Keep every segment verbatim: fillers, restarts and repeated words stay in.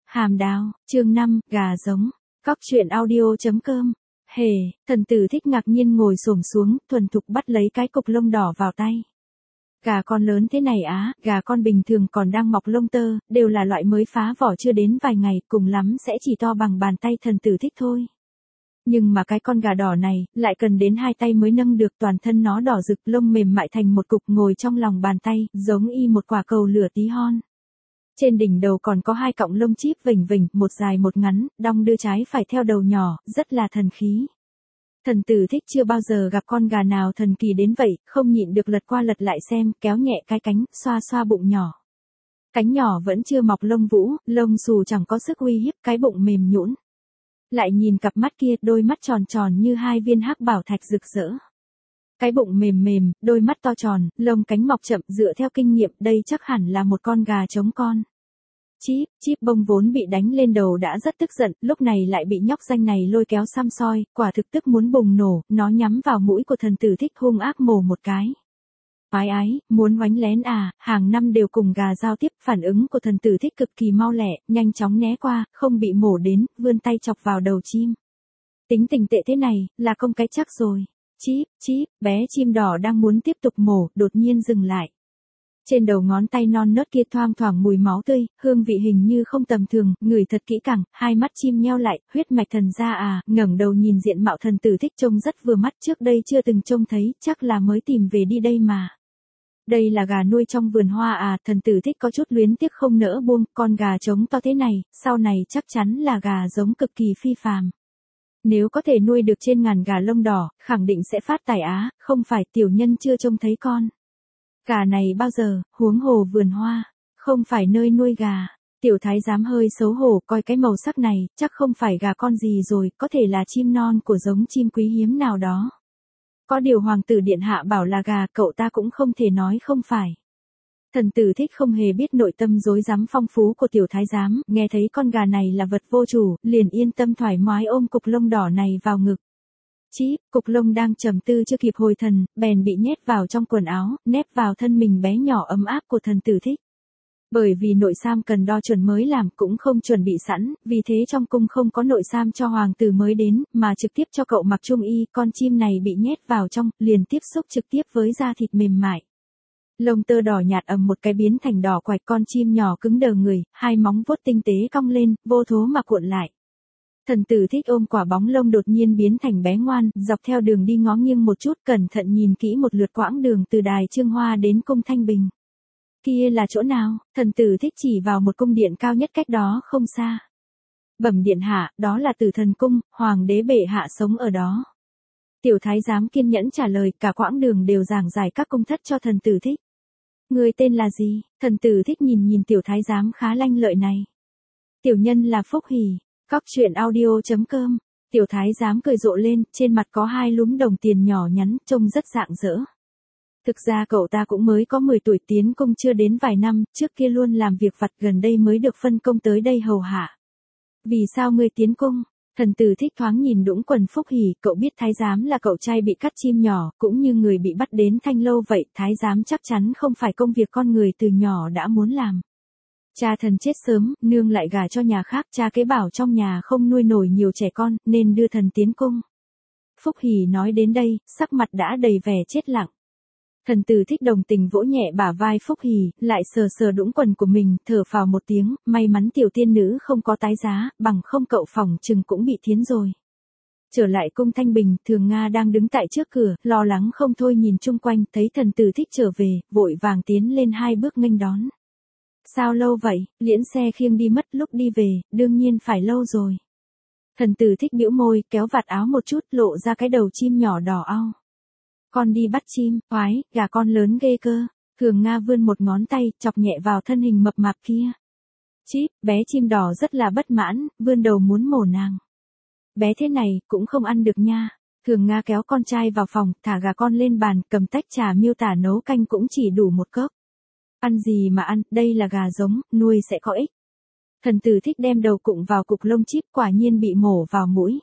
Hàm đào, chương năm, gà giống. Cóc truyện audio chấm com. Hề, thần tử thích ngạc nhiên ngồi xổm xuống, thuần thục bắt lấy cái cục lông đỏ vào tay. Gà con lớn thế này á, gà con bình thường còn đang mọc lông tơ, đều là loại mới phá vỏ chưa đến vài ngày, cùng lắm sẽ chỉ to bằng bàn tay thần tử thích thôi. Nhưng mà cái con gà đỏ này, lại cần đến hai tay mới nâng được, toàn thân nó đỏ rực, lông mềm mại thành một cục ngồi trong lòng bàn tay, giống y một quả cầu lửa tí hon. Trên đỉnh đầu còn có hai cọng lông chíp vểnh vểnh, một dài một ngắn, đong đưa trái phải theo đầu nhỏ, rất là thần khí. Thần tử thích chưa bao giờ gặp con gà nào thần kỳ đến vậy, không nhịn được lật qua lật lại xem, kéo nhẹ cái cánh, xoa xoa bụng nhỏ. Cánh nhỏ vẫn chưa mọc lông vũ, lông xù chẳng có sức uy hiếp, cái bụng mềm nhũn. Lại nhìn cặp mắt kia, đôi mắt tròn tròn như hai viên hắc bảo thạch rực rỡ. Cái bụng mềm mềm, đôi mắt to tròn, lông cánh mọc chậm, dựa theo kinh nghiệm, đây chắc hẳn là một con gà trống con. Chíp, chíp bông vốn bị đánh lên đầu đã rất tức giận, lúc này lại bị nhóc danh này lôi kéo xăm soi, quả thực tức muốn bùng nổ, nó nhắm vào mũi của thần tử thích hung ác mổ một cái. Ái ái, muốn oánh lén à, hàng năm đều cùng gà giao tiếp, phản ứng của thần tử thích cực kỳ mau lẹ, nhanh chóng né qua, không bị mổ đến, vươn tay chọc vào đầu chim. Tính tình tệ thế này, là công cái chắc rồi. Chíp, chíp, bé chim đỏ đang muốn tiếp tục mổ, đột nhiên dừng lại. Trên đầu ngón tay non nớt kia thoang thoảng mùi máu tươi, hương vị hình như không tầm thường, ngửi thật kỹ càng, hai mắt chim nheo lại, huyết mạch thần ra à, ngẩng đầu nhìn diện mạo thần tử thích trông rất vừa mắt, trước đây chưa từng trông thấy, chắc là mới tìm về đi đây mà. Đây là gà nuôi trong vườn hoa à, thần tử thích có chút luyến tiếc không nỡ buông, con gà trống to thế này, sau này chắc chắn là gà giống cực kỳ phi phàm. Nếu có thể nuôi được trên ngàn gà lông đỏ, khẳng định sẽ phát tài á, không phải tiểu nhân chưa trông thấy con. Gà này bao giờ, huống hồ vườn hoa, không phải nơi nuôi gà. Tiểu thái giám hơi xấu hổ coi cái màu sắc này, chắc không phải gà con gì rồi, có thể là chim non của giống chim quý hiếm nào đó. Có điều hoàng tử điện hạ bảo là gà, cậu ta cũng không thể nói không phải. Thần tử thích không hề biết nội tâm rối rắm phong phú của tiểu thái giám, nghe thấy con gà này là vật vô chủ, liền yên tâm thoải mái ôm cục lông đỏ này vào ngực. Chíp, cục lông đang trầm tư chưa kịp hồi thần, bèn bị nhét vào trong quần áo, nép vào thân mình bé nhỏ ấm áp của thần tử thích. Bởi vì nội sam cần đo chuẩn mới làm, cũng không chuẩn bị sẵn, vì thế trong cung không có nội sam cho hoàng tử mới đến, mà trực tiếp cho cậu mặc trung y, con chim này bị nhét vào trong, liền tiếp xúc trực tiếp với da thịt mềm mại. Lông tơ đỏ nhạt ầm một cái biến thành đỏ quạch, con chim nhỏ cứng đờ người, hai móng vuốt tinh tế cong lên, vô thố mà cuộn lại. Thần tử thích ôm quả bóng lông đột nhiên biến thành bé ngoan, dọc theo đường đi ngó nghiêng một chút, cẩn thận nhìn kỹ một lượt quãng đường từ đài Trương Hoa đến cung Thanh Bình. Kia là chỗ nào? Thần tử thích chỉ vào một cung điện cao nhất cách đó không xa. Bẩm điện hạ, đó là Tử Thần cung, hoàng đế bệ hạ sống ở đó. Tiểu thái giám kiên nhẫn trả lời, cả quãng đường đều giảng giải các cung thất cho thần tử thích. Người tên là gì? Thần tử thích nhìn nhìn tiểu thái giám khá lanh lợi này. Tiểu nhân là Phúc Hỷ. Cóc truyện audio chấm com. Tiểu thái giám cười rộ lên, trên mặt có hai lúm đồng tiền nhỏ nhắn, trông rất rạng rỡ. Thực ra cậu ta cũng mới có mười tuổi, tiến cung chưa đến vài năm, trước kia luôn làm việc vặt, gần đây mới được phân công tới đây hầu hạ. Vì sao ngươi tiến cung? Thần tử thích thoáng nhìn đũng quần Phúc Hỷ, cậu biết thái giám là cậu trai bị cắt chim nhỏ, cũng như người bị bắt đến Thanh Lâu vậy, thái giám chắc chắn không phải công việc con người từ nhỏ đã muốn làm. Cha thần chết sớm, nương lại gả cho nhà khác, cha kế bảo trong nhà không nuôi nổi nhiều trẻ con, nên đưa thần tiến cung. Phúc Hỷ nói đến đây, sắc mặt đã đầy vẻ chết lặng. Thần tử thích đồng tình vỗ nhẹ bả vai Phúc Hỷ, lại sờ sờ đũng quần của mình, thở phào một tiếng, may mắn tiểu tiên nữ không có tái giá, bằng không cậu phỏng chừng cũng bị thiến rồi. Trở lại cung Thanh Bình, Thường Nga đang đứng tại trước cửa, lo lắng không thôi nhìn chung quanh, thấy thần tử thích trở về, vội vàng tiến lên hai bước nghênh đón. Sao lâu vậy, liễn xe khiêng đi mất, lúc đi về, đương nhiên phải lâu rồi. Thần tử thích bĩu môi, kéo vạt áo một chút, lộ ra cái đầu chim nhỏ đỏ au. Con đi bắt chim, oái, gà con lớn ghê cơ. Thường Nga vươn một ngón tay, chọc nhẹ vào thân hình mập mạp kia. Chíp, bé chim đỏ rất là bất mãn, vươn đầu muốn mổ nàng. Bé thế này, cũng không ăn được nha. Thường Nga kéo con trai vào phòng, thả gà con lên bàn, cầm tách trà miêu tả nấu canh cũng chỉ đủ một cốc. Ăn gì mà ăn, đây là gà giống, nuôi sẽ có ích. Thần tử thích đem đầu cụng vào cục lông chíp, quả nhiên bị mổ vào mũi.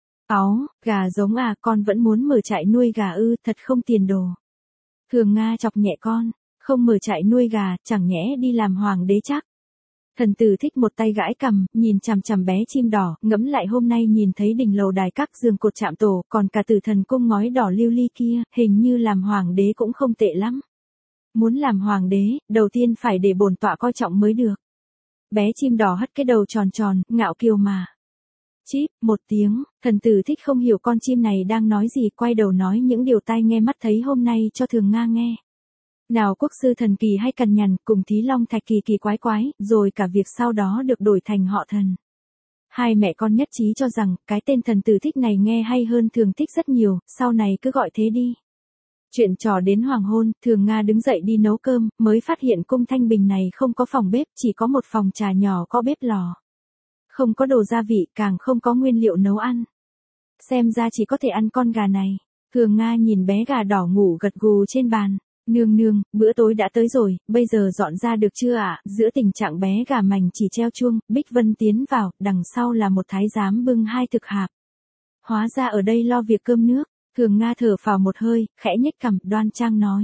Áo, gà giống à, con vẫn muốn mở trại nuôi gà ư, thật không tiền đồ. Thường Nga chọc nhẹ con, không mở trại nuôi gà, chẳng nhẽ đi làm hoàng đế chắc. Thần tử thích một tay gãi cằm, nhìn chằm chằm bé chim đỏ, ngẫm lại hôm nay nhìn thấy đỉnh lầu đài các giường cột chạm tổ, còn cả tử thần cung ngói đỏ lưu ly kia, hình như làm hoàng đế cũng không tệ lắm. Muốn làm hoàng đế, đầu tiên phải để bổn tọa coi trọng mới được. Bé chim đỏ hất cái đầu tròn tròn, ngạo kiều mà. Chíp, một tiếng, thần tử thích không hiểu con chim này đang nói gì, quay đầu nói những điều tai nghe mắt thấy hôm nay cho Thường Nga nghe. Nào quốc sư thần kỳ hay cằn nhằn, cùng thí long thạch kỳ kỳ quái quái, rồi cả việc sau đó được đổi thành họ thần. Hai mẹ con nhất trí cho rằng, cái tên thần tử thích này nghe hay hơn Thường thích rất nhiều, sau này cứ gọi thế đi. Chuyện trò đến hoàng hôn, Thường Nga đứng dậy đi nấu cơm, mới phát hiện cung Thanh Bình này không có phòng bếp, chỉ có một phòng trà nhỏ có bếp lò. Không có đồ gia vị, càng không có nguyên liệu nấu ăn. Xem ra chỉ có thể ăn con gà này. Thường Nga nhìn bé gà đỏ ngủ gật gù trên bàn. Nương nương, bữa tối đã tới rồi, bây giờ dọn ra được chưa ạ? Giữa tình trạng bé gà mảnh chỉ treo chuông, Bích Vân tiến vào, đằng sau là một thái giám bưng hai thực hạp. Hóa ra ở đây lo việc cơm nước. Thường Nga thở phào một hơi, khẽ nhếch cằm, đoan trang nói.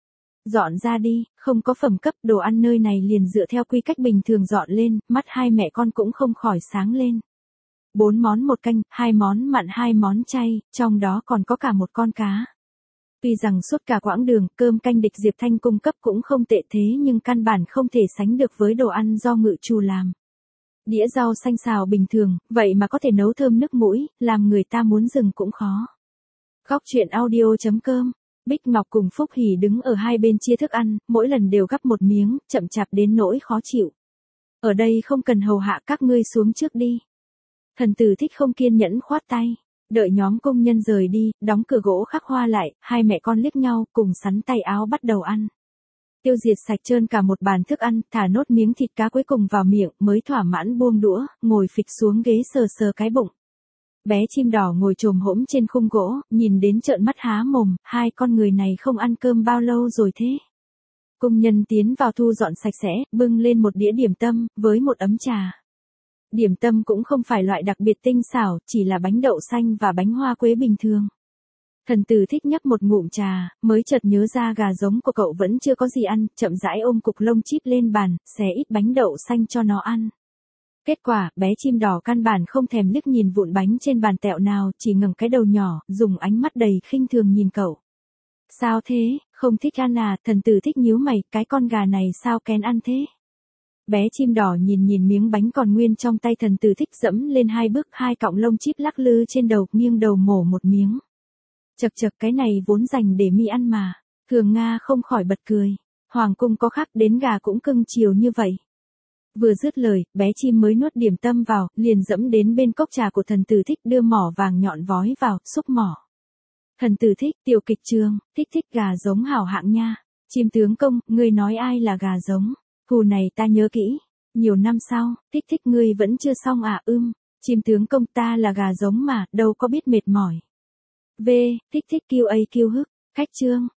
Dọn ra đi, không có phẩm cấp, đồ ăn nơi này liền dựa theo quy cách bình thường dọn lên, mắt hai mẹ con cũng không khỏi sáng lên. Bốn món một canh, hai món mặn hai món chay, trong đó còn có cả một con cá. Tuy rằng suốt cả quãng đường, cơm canh địch Diệp Thanh cung cấp cũng không tệ thế nhưng căn bản không thể sánh được với đồ ăn do ngự trù làm. Đĩa rau xanh xào bình thường, vậy mà có thể nấu thơm nước mũi, làm người ta muốn dừng cũng khó. Góc truyện audio.com, Bích Ngọc cùng Phúc Hỷ đứng ở hai bên chia thức ăn, mỗi lần đều gắp một miếng, chậm chạp đến nỗi khó chịu. Ở đây không cần hầu hạ, các ngươi xuống trước đi. Thần tử thích không kiên nhẫn khoát tay. Đợi nhóm công nhân rời đi, đóng cửa gỗ khắc hoa lại, hai mẹ con liếc nhau, cùng sắn tay áo bắt đầu ăn. Tiêu diệt sạch trơn cả một bàn thức ăn, thả nốt miếng thịt cá cuối cùng vào miệng, mới thỏa mãn buông đũa, ngồi phịch xuống ghế sờ sờ cái bụng. Bé chim đỏ ngồi chồm hổm trên khung gỗ, nhìn đến trợn mắt há mồm, hai con người này không ăn cơm bao lâu rồi thế. Công nhân tiến vào thu dọn sạch sẽ, bưng lên một đĩa điểm tâm, với một ấm trà. Điểm tâm cũng không phải loại đặc biệt tinh xảo, chỉ là bánh đậu xanh và bánh hoa quế bình thường. Thần tử thích nhấp một ngụm trà, mới chợt nhớ ra gà giống của cậu vẫn chưa có gì ăn, chậm rãi ôm cục lông chíp lên bàn, xé ít bánh đậu xanh cho nó ăn. Kết quả, bé chim đỏ căn bản không thèm liếc nhìn vụn bánh trên bàn tẹo nào, chỉ ngẩng cái đầu nhỏ, dùng ánh mắt đầy khinh thường nhìn cậu. Sao thế, không thích ăn à? Thần tử thích nhíu mày, cái con gà này sao kén ăn thế? Bé chim đỏ nhìn nhìn miếng bánh còn nguyên trong tay thần tử thích, dẫm lên hai bước, hai cọng lông chíp lắc lư trên đầu, nghiêng đầu mổ một miếng. Chật chật, cái này vốn dành để mi ăn mà. Thường Nga không khỏi bật cười. Hoàng cung có khác, đến gà cũng cưng chiều như vậy. Vừa dứt lời, bé chim mới nuốt điểm tâm vào, liền dẫm đến bên cốc trà của thần tử thích, đưa mỏ vàng nhọn vói vào, xúc mỏ. Thần tử thích, tiểu kịch trường, thích thích gà giống hảo hạng nha. Chim tướng công, ngươi nói ai là gà giống? Hù này ta nhớ kỹ. Nhiều năm sau, thích thích ngươi vẫn chưa xong à? Ưm, chim tướng công, ta là gà giống mà, đâu có biết mệt mỏi. V, thích thích kêu ấy kêu hức, khách trương.